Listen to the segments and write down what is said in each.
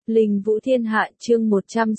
Linh Vũ Thiên Hạ chương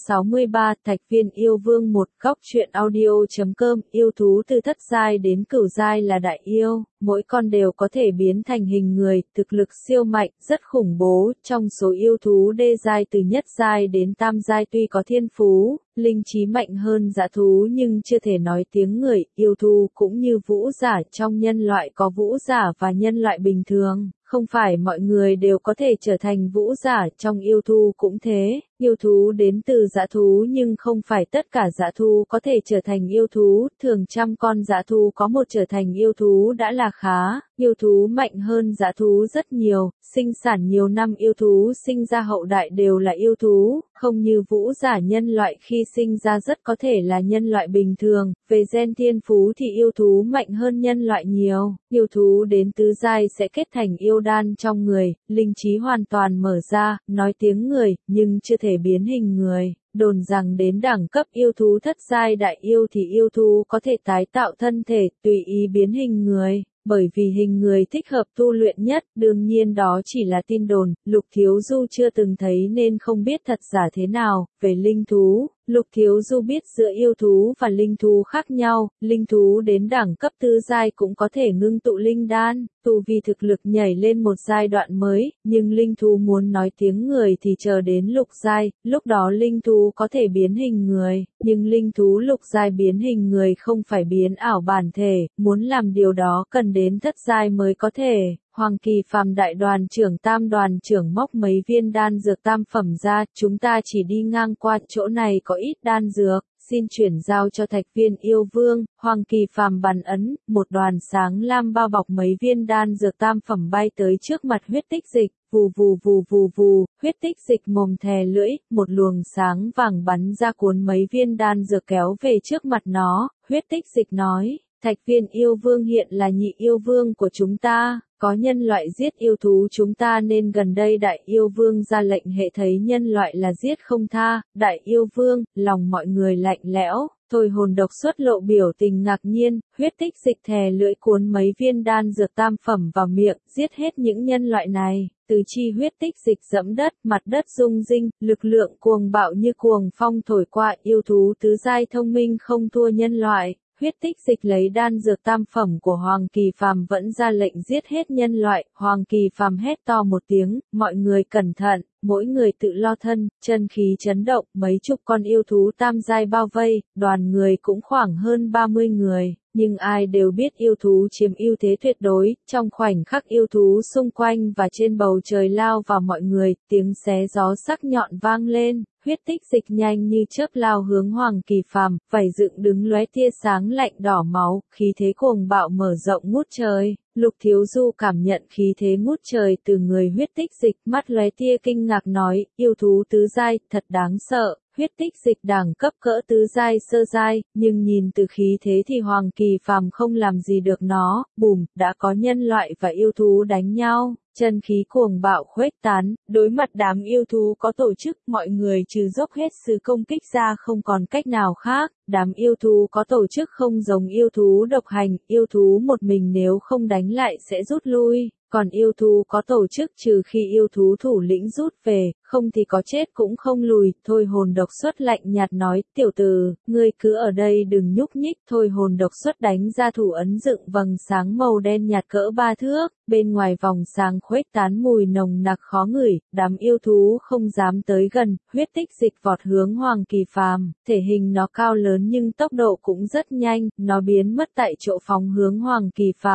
163 Thạch Viên Yêu Vương 1 Góc truyện audio.com Yêu thú từ thất giai đến cửu giai là đại yêu, mỗi con đều có thể biến thành hình người, thực lực siêu mạnh, rất khủng bố, trong số yêu thú đê giai từ nhất giai đến tam giai tuy có thiên phú, linh trí mạnh hơn dã thú nhưng chưa thể nói tiếng người, yêu thú cũng như vũ giả, trong nhân loại có vũ giả và nhân loại bình thường. Không phải mọi người đều có thể trở thành vũ giả, trong yêu thú cũng thế, yêu thú đến từ dã thú nhưng không phải tất cả dã thú có thể trở thành yêu thú, thường trăm con dã thú có một trở thành yêu thú đã là khá, yêu thú mạnh hơn dã thú rất nhiều, sinh sản nhiều năm yêu thú sinh ra hậu đại đều là yêu thú, không như vũ giả nhân loại khi sinh ra rất có thể là nhân loại bình thường, về gen thiên phú thì yêu thú mạnh hơn nhân loại nhiều, yêu thú đến tứ giai sẽ kết thành yêu đan trong người, linh trí hoàn toàn mở ra, nói tiếng người, nhưng chưa thể biến hình người. Đồn rằng đến đẳng cấp yêu thú thất giai đại yêu thì yêu thú có thể tái tạo thân thể, tùy ý biến hình người. Bởi vì hình người thích hợp tu luyện nhất, đương nhiên đó chỉ là tin đồn, Lục Thiếu Du chưa từng thấy nên không biết thật giả thế nào, về linh thú. Lục Thiếu Du biết giữa yêu thú và linh thú khác nhau, linh thú đến đẳng cấp tứ giai cũng có thể ngưng tụ linh đan, tu vi thực lực nhảy lên một giai đoạn mới, nhưng linh thú muốn nói tiếng người thì chờ đến lục giai, lúc đó linh thú có thể biến hình người, nhưng linh thú lục giai biến hình người không phải biến ảo bản thể, muốn làm điều đó cần đến thất giai mới có thể. Hoàng Kỳ Phàm đại đoàn trưởng tam đoàn trưởng móc mấy viên đan dược tam phẩm ra, chúng ta chỉ đi ngang qua chỗ này có ít đan dược, xin chuyển giao cho Thạch Viên Yêu Vương. Hoàng Kỳ Phàm bàn ấn, một đoàn sáng lam bao bọc mấy viên đan dược tam phẩm bay tới trước mặt huyết tích dịch, vù vù vù vù vù, huyết tích dịch mồm thè lưỡi, một luồng sáng vàng bắn ra cuốn mấy viên đan dược kéo về trước mặt nó, huyết tích dịch nói. Thạch Viên Yêu Vương hiện là nhị yêu vương của chúng ta, có nhân loại giết yêu thú chúng ta nên gần đây đại yêu vương ra lệnh hệ thấy nhân loại là giết không tha, đại yêu vương, lòng mọi người lạnh lẽo, thôi hồn độc xuất lộ biểu tình ngạc nhiên, huyết tích dịch thè lưỡi cuốn mấy viên đan dược tam phẩm vào miệng, giết hết những nhân loại này. Từ chi huyết tích dịch dẫm đất, mặt đất rung rinh, lực lượng cuồng bạo như cuồng phong thổi qua, yêu thú tứ giai thông minh không thua nhân loại. Huyết tích dịch lấy đan dược tam phẩm của Hoàng Kỳ Phàm vẫn ra lệnh giết hết nhân loại, Hoàng Kỳ Phàm hét to một tiếng, mọi người cẩn thận, mỗi người tự lo thân, chân khí chấn động, mấy chục con yêu thú tam giai bao vây, đoàn người cũng khoảng hơn 30 người. Nhưng ai đều biết yêu thú chiếm ưu thế tuyệt đối, trong khoảnh khắc yêu thú xung quanh và trên bầu trời lao vào mọi người, tiếng xé gió sắc nhọn vang lên, huyết tích dịch nhanh như chớp lao hướng Hoàng Kỳ Phàm, vảy dựng đứng lóe tia sáng lạnh đỏ máu, khí thế cuồng bạo mở rộng ngút trời. Lục Thiếu Du cảm nhận khí thế ngút trời từ người huyết tích dịch, mắt lóe tia kinh ngạc nói, yêu thú tứ giai, thật đáng sợ. Huyết tích dịch đẳng cấp cỡ tứ giai sơ giai, nhưng nhìn từ khí thế thì Hoàng Kỳ Phàm không làm gì được nó, bùm, đã có nhân loại và yêu thú đánh nhau, chân khí cuồng bạo khuếch tán, đối mặt đám yêu thú có tổ chức, mọi người trừ dốc hết sự công kích ra không còn cách nào khác, đám yêu thú có tổ chức không giống yêu thú độc hành, yêu thú một mình nếu không đánh lại sẽ rút lui. Còn yêu thú có tổ chức trừ khi yêu thú thủ lĩnh rút về, không thì có chết cũng không lùi, thôi hồn độc xuất lạnh nhạt nói, tiểu tử, ngươi cứ ở đây đừng nhúc nhích, thôi hồn độc xuất đánh ra thủ ấn dựng vầng sáng màu đen nhạt cỡ 3 thước, bên ngoài vòng sáng khuếch tán mùi nồng nặc khó ngửi, đám yêu thú không dám tới gần, huyết tích dịch vọt hướng Hoàng Kỳ Phàm, thể hình nó cao lớn nhưng tốc độ cũng rất nhanh, nó biến mất tại chỗ phóng hướng Hoàng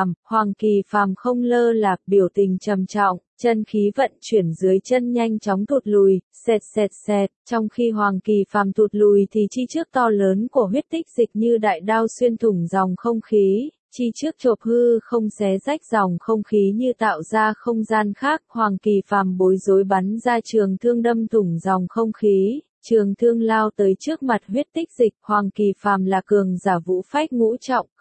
Kỳ Phàm không lơ là, biểu tình trầm trọng, chân khí vận chuyển dưới chân nhanh chóng thụt lùi, xẹt xẹt xẹt, trong khi Hoàng Kỳ Phàm thụt lùi thì chi trước to lớn của huyết tích dịch như đại đao xuyên thủng dòng không khí, chi trước chộp hư không xé rách dòng không khí như tạo ra không gian khác, Hoàng Kỳ Phàm bối rối bắn ra trường thương đâm thủng dòng không khí. Trường thương lao tới trước mặt huyết tích dịch, Hoàng Kỳ Phàm là cường giả vũ phách ngũ trọng,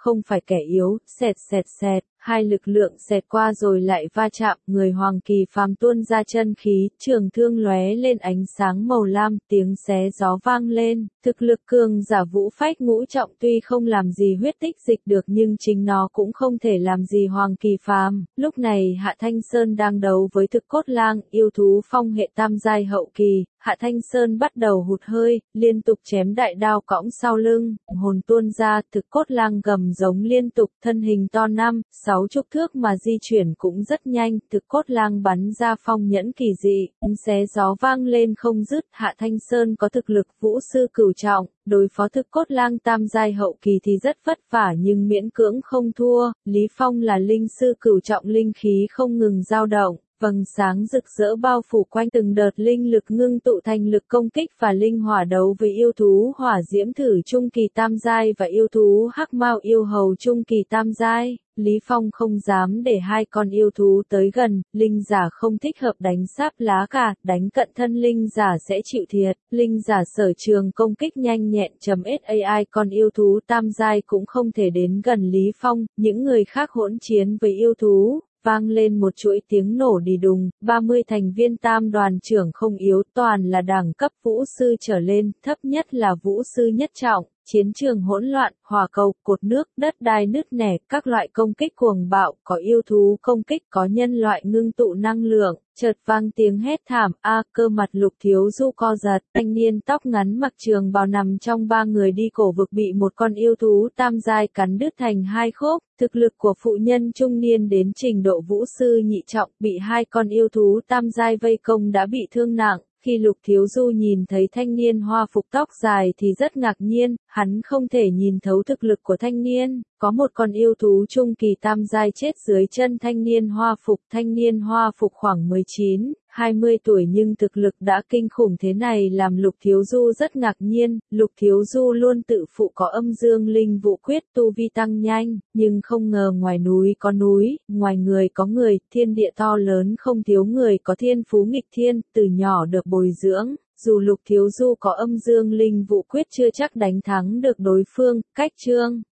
không phải kẻ yếu, xẹt xẹt xẹt, hai lực lượng xẹt qua rồi lại va chạm, người Hoàng Kỳ Phàm tuôn ra chân khí, trường thương lóe lên ánh sáng màu lam, tiếng xé gió vang lên, thực lực cường giả Vũ Phách ngũ trọng tuy không làm gì huyết tích dịch được nhưng chính nó cũng không thể làm gì Hoàng Kỳ Phàm. Lúc này Hạ Thanh Sơn đang đấu với Thực Cốt Lang, yêu thú phong hệ tam giai hậu kỳ. Hạ Thanh Sơn bắt đầu hụt hơi, liên tục chém đại đao cõng sau lưng, hồn tuôn ra, Thực Cốt Lang gầm giống liên tục, thân hình to 5-6 thước mà di chuyển cũng rất nhanh, Thực Cốt Lang bắn ra phong nhẫn kỳ dị, xé gió vang lên không dứt. Hạ Thanh Sơn có thực lực vũ sư cửu trọng, đối phó Thực Cốt Lang tam giai hậu kỳ thì rất vất vả nhưng miễn cưỡng không thua. Lý Phong là linh sư cửu trọng, linh khí không ngừng dao động. Vầng sáng rực rỡ bao phủ quanh, từng đợt linh lực ngưng tụ thành lực công kích và linh hỏa đấu với yêu thú hỏa diễm thử trung kỳ tam giai và yêu thú hắc mao yêu hầu trung kỳ tam giai. Lý Phong không dám để hai con yêu thú tới gần, linh giả không thích hợp đánh sáp lá cả, đánh cận thân linh giả sẽ chịu thiệt. Linh giả sở trường công kích nhanh nhẹn .sai con yêu thú tam giai cũng không thể đến gần Lý Phong, những người khác hỗn chiến với yêu thú. Vang lên một chuỗi tiếng nổ đì đùng, 30 thành viên tam đoàn trưởng không yếu, toàn là đẳng cấp vũ sư trở lên, thấp nhất là vũ sư nhất trọng. Chiến trường hỗn loạn, hỏa cầu, cột nước, đất đai nứt nẻ, các loại công kích cuồng bạo, có yêu thú công kích, có nhân loại ngưng tụ năng lượng. Chợt vang tiếng hét thảm, cơ mặt Lục Thiếu Du co giật, thanh niên tóc ngắn mặc trường bào nằm trong ba người đi cổ vực bị một con yêu thú tam giai cắn đứt thành hai khúc. Thực lực của phụ nhân trung niên đến trình độ vũ sư nhị trọng, bị hai con yêu thú tam giai vây công đã bị thương nặng. Khi Lục Thiếu Du nhìn thấy thanh niên hoa phục tóc dài thì rất ngạc nhiên, hắn không thể nhìn thấu thực lực của thanh niên. Có một con yêu thú trung kỳ tam giai chết dưới chân thanh niên hoa phục khoảng 19-20 tuổi nhưng thực lực đã kinh khủng thế này làm Lục Thiếu Du rất ngạc nhiên. Lục Thiếu Du luôn tự phụ có âm dương linh vũ quyết tu vi tăng nhanh, nhưng không ngờ ngoài núi có núi, ngoài người có người, thiên địa to lớn không thiếu người có thiên phú nghịch thiên, từ nhỏ được bồi dưỡng. Dù Lục Thiếu Du có âm dương linh vũ quyết chưa chắc đánh thắng được đối phương, cách chương